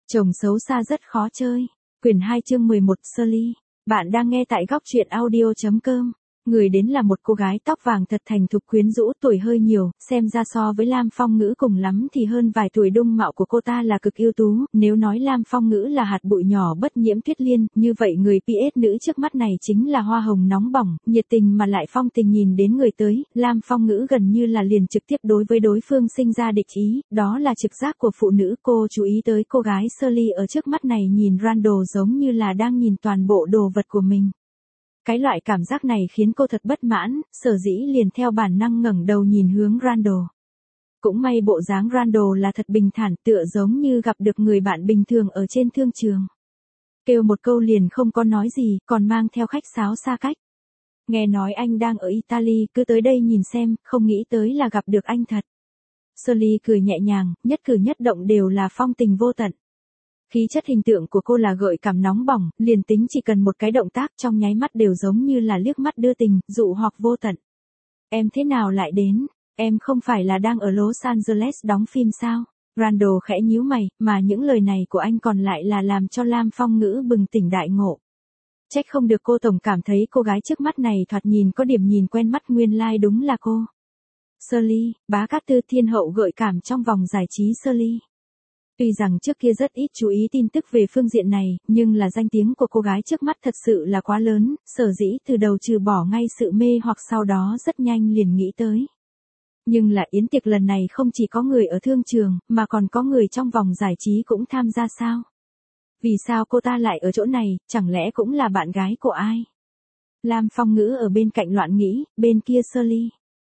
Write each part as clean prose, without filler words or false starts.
Chồng xấu xa rất khó chơi. Quyển 2 chương 11 Shirley. Bạn đang nghe tại góc truyện audio.com. Người đến là một cô gái tóc vàng thật thành thục quyến rũ, tuổi hơi nhiều, xem ra so với Lam Phong Ngữ cùng lắm thì hơn vài tuổi. Dung mạo của cô ta là cực ưu tú, nếu nói Lam Phong Ngữ là hạt bụi nhỏ bất nhiễm tuyết liên, như vậy người PS nữ trước mắt này chính là hoa hồng nóng bỏng, nhiệt tình mà lại phong tình. Nhìn đến người tới, Lam Phong Ngữ gần như là liền trực tiếp đối với đối phương sinh ra địch ý, đó là trực giác của phụ nữ. Cô chú ý tới cô gái Shirley ở trước mắt này nhìn Randall giống như là đang nhìn toàn bộ đồ vật của mình. Cái loại cảm giác này khiến cô thật bất mãn, sở dĩ liền theo bản năng ngẩng đầu nhìn hướng Randall. Cũng may bộ dáng Randall là thật bình thản, tựa giống như gặp được người bạn bình thường ở trên thương trường. Kêu một câu liền không có nói gì, còn mang theo khách sáo xa cách. Nghe nói anh đang ở Italy, cứ tới đây nhìn xem, không nghĩ tới là gặp được anh thật. Shirley cười nhẹ nhàng, nhất cử nhất động đều là phong tình vô tận. Khí chất hình tượng của cô là gợi cảm nóng bỏng, liền tính chỉ cần một cái động tác trong nháy mắt đều giống như là liếc mắt đưa tình, dụ hoặc vô tận. Em thế nào lại đến? Em không phải là đang ở Los Angeles đóng phim sao? Randall khẽ nhíu mày, mà những lời này của anh còn lại là làm cho Lam Phong Ngữ bừng tỉnh đại ngộ. Trách không được cô tổng cảm thấy cô gái trước mắt này thoạt nhìn có điểm nhìn quen mắt, nguyên lai đúng là cô. Shirley, bá cát tư thiên hậu gợi cảm trong vòng giải trí Shirley. Tuy rằng trước kia rất ít chú ý tin tức về phương diện này, nhưng là danh tiếng của cô gái trước mắt thật sự là quá lớn, sở dĩ từ đầu trừ bỏ ngay sự mê hoặc sau đó rất nhanh liền nghĩ tới. Nhưng là yến tiệc lần này không chỉ có người ở thương trường, mà còn có người trong vòng giải trí cũng tham gia sao? Vì sao cô ta lại ở chỗ này, chẳng lẽ cũng là bạn gái của ai? Lam Phong Ngữ ở bên cạnh loạn nghĩ, bên kia Shirley.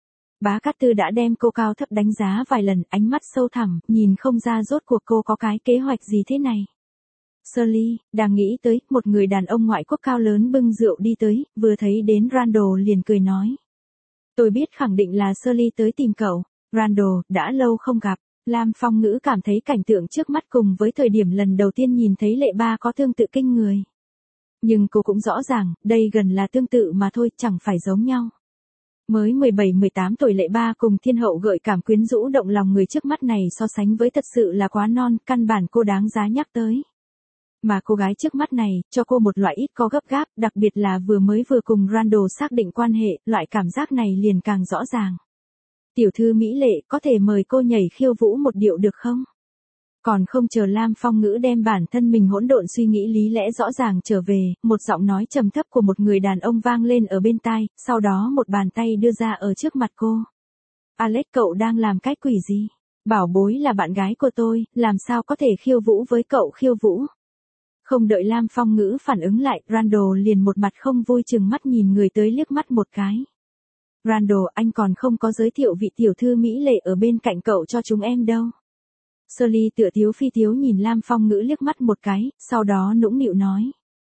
Bá Cát Tư đã đem cô cao thấp đánh giá vài lần, ánh mắt sâu thẳm, nhìn không ra rốt cuộc cô có cái kế hoạch gì thế này. Shirley, đang nghĩ tới, một người đàn ông ngoại quốc cao lớn bưng rượu đi tới, vừa thấy đến Randall liền cười nói. Tôi biết khẳng định là Shirley tới tìm cậu. Randall, đã lâu không gặp. Lam Phong Ngữ cảm thấy cảnh tượng trước mắt cùng với thời điểm lần đầu tiên nhìn thấy Lệ Ba có tương tự kinh người. Nhưng cô cũng rõ ràng, đây gần là tương tự mà thôi, chẳng phải giống nhau. Mới 17-18 tuổi Lệ Ba cùng thiên hậu gợi cảm quyến rũ động lòng người trước mắt này so sánh với thật sự là quá non, căn bản cô đáng giá nhắc tới. Mà cô gái trước mắt này, cho cô một loại ít có gấp gáp, đặc biệt là vừa cùng Randall xác định quan hệ, loại cảm giác này liền càng rõ ràng. Tiểu thư mỹ lệ, có thể mời cô nhảy khiêu vũ một điệu được không? Còn không chờ Lam Phong Ngữ đem bản thân mình hỗn độn suy nghĩ lý lẽ rõ ràng trở về, một giọng nói trầm thấp của một người đàn ông vang lên ở bên tai, sau đó một bàn tay đưa ra ở trước mặt cô. Alex, cậu đang làm cái quỷ gì? Bảo bối là bạn gái của tôi, làm sao có thể khiêu vũ với cậu khiêu vũ? Không đợi Lam Phong Ngữ phản ứng lại, Randall liền một mặt không vui chừng mắt nhìn người tới liếc mắt một cái. Randall, anh còn không có giới thiệu vị tiểu thư mỹ lệ ở bên cạnh cậu cho chúng em đâu. Shirley tựa thiếu phi thiếu nhìn Lam Phong Ngữ liếc mắt một cái, sau đó nũng nịu nói.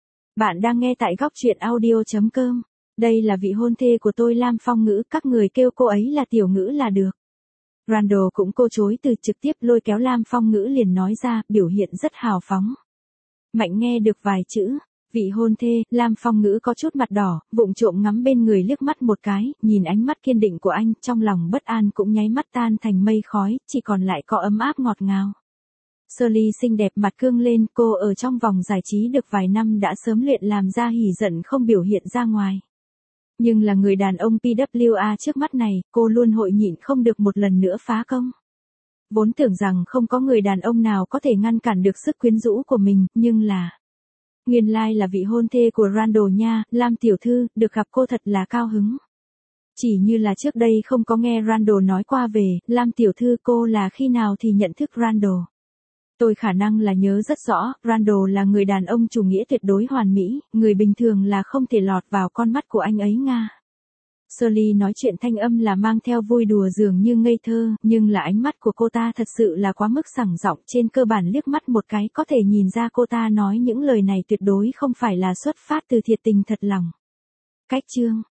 Bạn đang nghe tại góc truyện audio.com. Đây là vị hôn thê của tôi Lam Phong Ngữ, các người kêu cô ấy là tiểu ngữ là được. Randall cũng cô chối từ, trực tiếp lôi kéo Lam Phong Ngữ liền nói ra, biểu hiện rất hào phóng. Mạnh nghe được vài chữ. Vị hôn thê, Lam Phong Ngữ có chút mặt đỏ, vụng trộm ngắm bên người liếc mắt một cái, nhìn ánh mắt kiên định của anh, trong lòng bất an cũng nháy mắt tan thành mây khói, chỉ còn lại có ấm áp ngọt ngào. Shirley xinh đẹp mặt cương lên, cô ở trong vòng giải trí được vài năm đã sớm luyện làm ra hỉ giận không biểu hiện ra ngoài. Nhưng là người đàn ông PWA trước mắt này, cô luôn hội nhịn không được một lần nữa phá công. Vốn tưởng rằng không có người đàn ông nào có thể ngăn cản được sức quyến rũ của mình, nhưng là... Nguyên lai là vị hôn thê của Randall nha, Lam tiểu thư, được gặp cô thật là cao hứng. Chỉ như là trước đây không có nghe Randall nói qua về, Lam tiểu thư cô là khi nào thì nhận thức Randall. Tôi khả năng là nhớ rất rõ, Randall là người đàn ông chủ nghĩa tuyệt đối hoàn mỹ, người bình thường là không thể lọt vào con mắt của anh ấy nga. Shirley nói chuyện thanh âm là mang theo vui đùa dường như ngây thơ, nhưng là ánh mắt của cô ta thật sự là quá mức sảng giọng, trên cơ bản liếc mắt một cái có thể nhìn ra cô ta nói những lời này tuyệt đối không phải là xuất phát từ thiệt tình thật lòng. Cách chương,